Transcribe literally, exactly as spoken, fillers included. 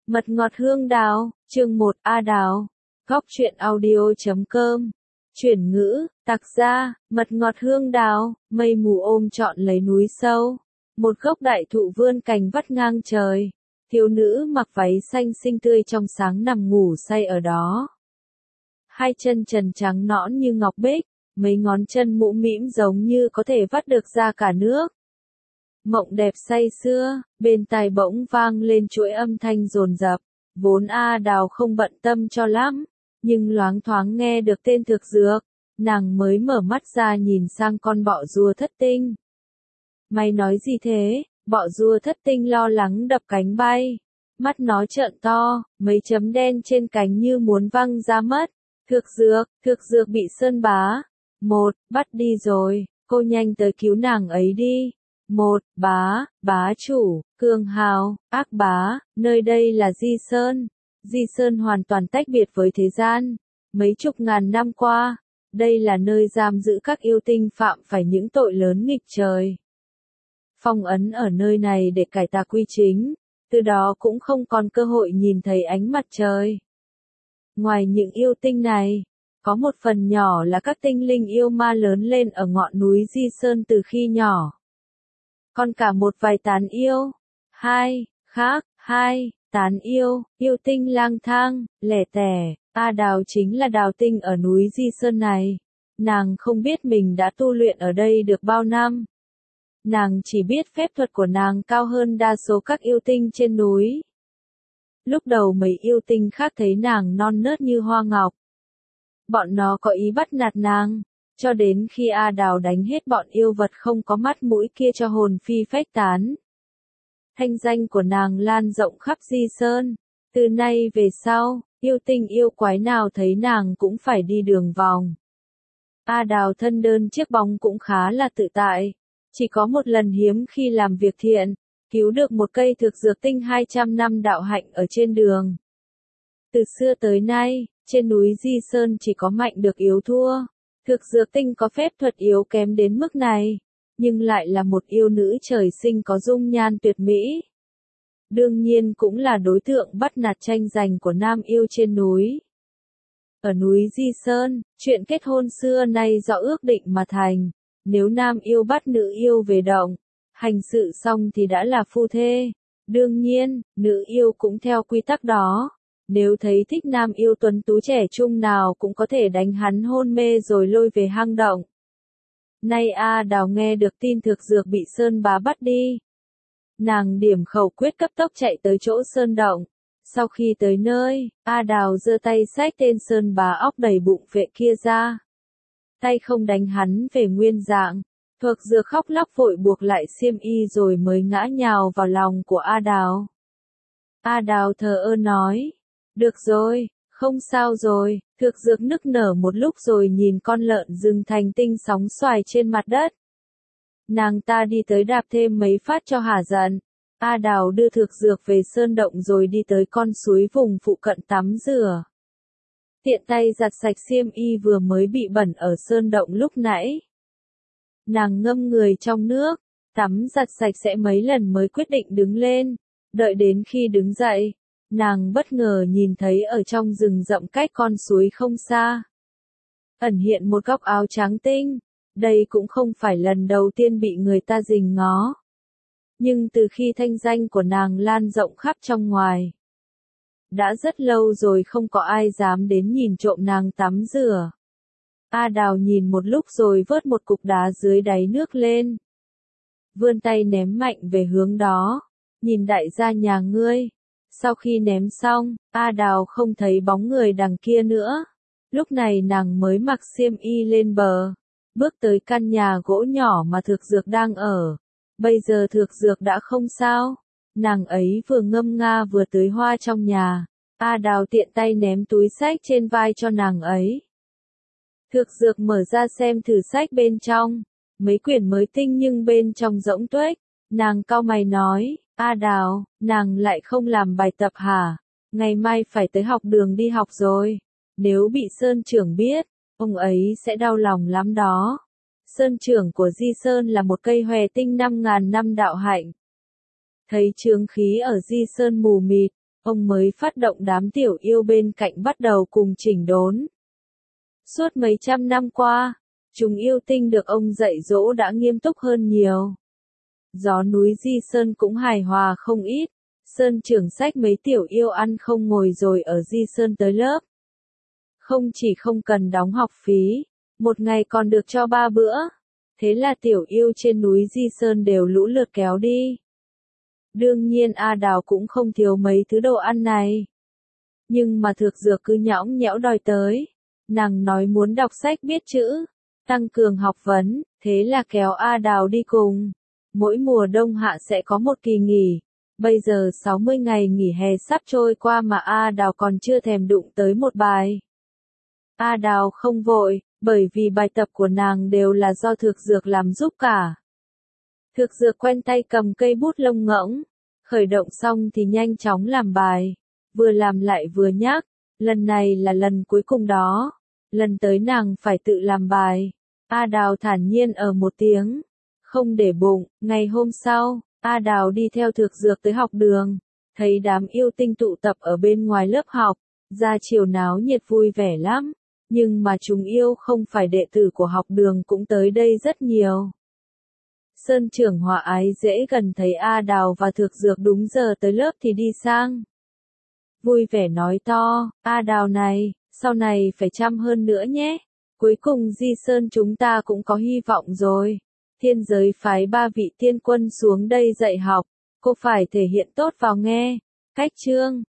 Mật ngọt hương đào, chương một A Đào. Góc truyện audio chấm com. Chuyển ngữ, tác giả, mật ngọt hương đào, mây mù ôm trọn lấy núi sâu. Một gốc đại thụ vươn cành vắt ngang trời. Thiếu nữ mặc váy xanh xinh tươi trong sáng nằm ngủ say ở đó. Hai chân trần trắng nõn như ngọc bích, mấy ngón chân mũm mĩm giống như có thể vắt được ra cả nước. Mộng đẹp say sưa, bên tai bỗng vang lên chuỗi âm thanh dồn dập, vốn A Đào không bận tâm cho lắm, nhưng loáng thoáng nghe được tên thực dược, nàng mới mở mắt ra nhìn sang con bọ rùa thất tinh. Mày nói gì thế? Bọ rùa thất tinh lo lắng đập cánh bay, mắt nó trợn to, mấy chấm đen trên cánh như muốn văng ra mất. Thực dược, thực dược bị sơn bá. Một, bắt đi rồi, cô nhanh tới cứu nàng ấy đi. Một, bá, bá chủ, cường hào, ác bá, nơi đây là Di Sơn. Di Sơn hoàn toàn tách biệt với thế gian. Mấy chục ngàn năm qua, đây là nơi giam giữ các yêu tinh phạm phải những tội lớn nghịch trời. Phong ấn ở nơi này để cải tà quy chính, từ đó cũng không còn cơ hội nhìn thấy ánh mặt trời. Ngoài những yêu tinh này, có một phần nhỏ là các tinh linh yêu ma lớn lên ở ngọn núi Di Sơn từ khi nhỏ. Còn cả một vài tán yêu. Hai, khác, hai, tán yêu, yêu tinh lang thang, lẻ tẻ. A Đào chính là đào tinh ở núi Di Sơn này. Nàng không biết mình đã tu luyện ở đây được bao năm. Nàng chỉ biết phép thuật của nàng cao hơn đa số các yêu tinh trên núi. Lúc đầu mấy yêu tinh khác thấy nàng non nớt như hoa ngọc. Bọn nó có ý bắt nạt nàng, cho đến khi A Đào đánh hết bọn yêu vật không có mắt mũi kia cho hồn phi phách tán. Thanh danh của nàng lan rộng khắp Di Sơn, từ nay về sau, yêu tinh yêu quái nào thấy nàng cũng phải đi đường vòng. A Đào thân đơn chiếc bóng cũng khá là tự tại, chỉ có một lần hiếm khi làm việc thiện, cứu được một cây thực dược tinh hai trăm năm đạo hạnh ở trên đường. Từ xưa tới nay, trên núi Di Sơn chỉ có mạnh được yếu thua. Thực dược tinh có phép thuật yếu kém đến mức này, nhưng lại là một yêu nữ trời sinh có dung nhan tuyệt mỹ. Đương nhiên cũng là đối tượng bắt nạt tranh giành của nam yêu trên núi. Ở núi Di Sơn, chuyện kết hôn xưa nay do ước định mà thành, nếu nam yêu bắt nữ yêu về động, hành sự xong thì đã là phu thê. Đương nhiên, nữ yêu cũng theo quy tắc đó. Nếu thấy thích nam yêu tuấn tú trẻ trung nào cũng có thể đánh hắn hôn mê rồi lôi về hang động. Nay A Đào nghe được tin thực dược bị Sơn bá bắt đi. Nàng điểm khẩu quyết cấp tốc chạy tới chỗ Sơn động. Sau khi tới nơi, A Đào giơ tay xách tên Sơn bá óc đầy bụng vệ kia ra. Tay không đánh hắn về nguyên dạng. Thực dược khóc lóc vội buộc lại xiêm y rồi mới ngã nhào vào lòng của A Đào. A Đào thờ ơ nói. Được rồi, không sao rồi, thực dược nức nở một lúc rồi nhìn con lợn rừng thành tinh sóng xoài trên mặt đất. Nàng ta đi tới đạp thêm mấy phát cho hả giận. A Đào đưa thực dược về sơn động rồi đi tới con suối vùng phụ cận tắm rửa. Tiện tay giặt sạch xiêm y vừa mới bị bẩn ở sơn động lúc nãy. Nàng ngâm người trong nước, tắm giặt sạch sẽ mấy lần mới quyết định đứng lên. Đợi đến khi đứng dậy, nàng bất ngờ nhìn thấy ở trong rừng rậm cách con suối không xa. Ẩn hiện một góc áo trắng tinh. Đây cũng không phải lần đầu tiên bị người ta rình ngó. Nhưng từ khi thanh danh của nàng lan rộng khắp trong ngoài, đã rất lâu rồi không có ai dám đến nhìn trộm nàng tắm rửa. A Đào nhìn một lúc rồi vớt một cục đá dưới đáy nước lên. Vươn tay ném mạnh về hướng đó. Nhìn đại gia nhà ngươi. Sau khi ném xong, A Đào không thấy bóng người đằng kia nữa. Lúc này nàng mới mặc xiêm y lên bờ, bước tới căn nhà gỗ nhỏ mà thực dược đang ở. Bây giờ thực dược đã không sao. Nàng ấy vừa ngâm nga vừa tưới hoa trong nhà. A Đào tiện tay ném túi xách trên vai cho nàng ấy. Thực dược mở ra xem thử sách bên trong. Mấy quyển mới tinh nhưng bên trong rỗng tuếch. Nàng cau mày nói. A Đào, nàng lại không làm bài tập hả? Ngày mai phải tới học đường đi học rồi. Nếu bị Sơn trưởng biết, ông ấy sẽ đau lòng lắm đó. Sơn trưởng của Di Sơn là một cây hòe tinh năm ngàn năm đạo hạnh. Thấy chướng khí ở Di Sơn mù mịt, ông mới phát động đám tiểu yêu bên cạnh bắt đầu cùng chỉnh đốn. Suốt mấy trăm năm qua, chúng yêu tinh được ông dạy dỗ đã nghiêm túc hơn nhiều. Gió núi Di Sơn cũng hài hòa không ít, Sơn trưởng xách mấy tiểu yêu ăn không ngồi rồi ở Di Sơn tới lớp. Không chỉ không cần đóng học phí, một ngày còn được cho ba bữa, thế là tiểu yêu trên núi Di Sơn đều lũ lượt kéo đi. Đương nhiên A Đào cũng không thiếu mấy thứ đồ ăn này. Nhưng mà Thược Dược cứ nhõng nhẽo đòi tới. Nàng nói muốn đọc sách biết chữ, tăng cường học vấn, thế là kéo A Đào đi cùng. Mỗi mùa đông hạ sẽ có một kỳ nghỉ. Bây giờ sáu mươi ngày nghỉ hè sắp trôi qua mà A Đào còn chưa thèm đụng tới một bài. A Đào không vội, bởi vì bài tập của nàng đều là do Thược Dược làm giúp cả. Thược Dược quen tay cầm cây bút lông ngỗng, khởi động xong thì nhanh chóng làm bài, vừa làm lại vừa nhắc, lần này là lần cuối cùng đó, lần tới nàng phải tự làm bài. A Đào thản nhiên ở một tiếng, không để bụng. Ngày hôm sau, A Đào đi theo Thược Dược tới học đường, thấy đám yêu tinh tụ tập ở bên ngoài lớp học, ra chiều náo nhiệt vui vẻ lắm, nhưng mà chúng yêu không phải đệ tử của học đường cũng tới đây rất nhiều. Sơn trưởng Hòa Ái dễ gần thấy A Đào và Thược Dược đúng giờ tới lớp thì đi sang. Vui vẻ nói to, A Đào này, sau này phải chăm hơn nữa nhé. Cuối cùng Di Sơn chúng ta cũng có hy vọng rồi. Thiên giới phái ba vị tiên quân xuống đây dạy học, cô phải thể hiện tốt vào nghe. Cách chương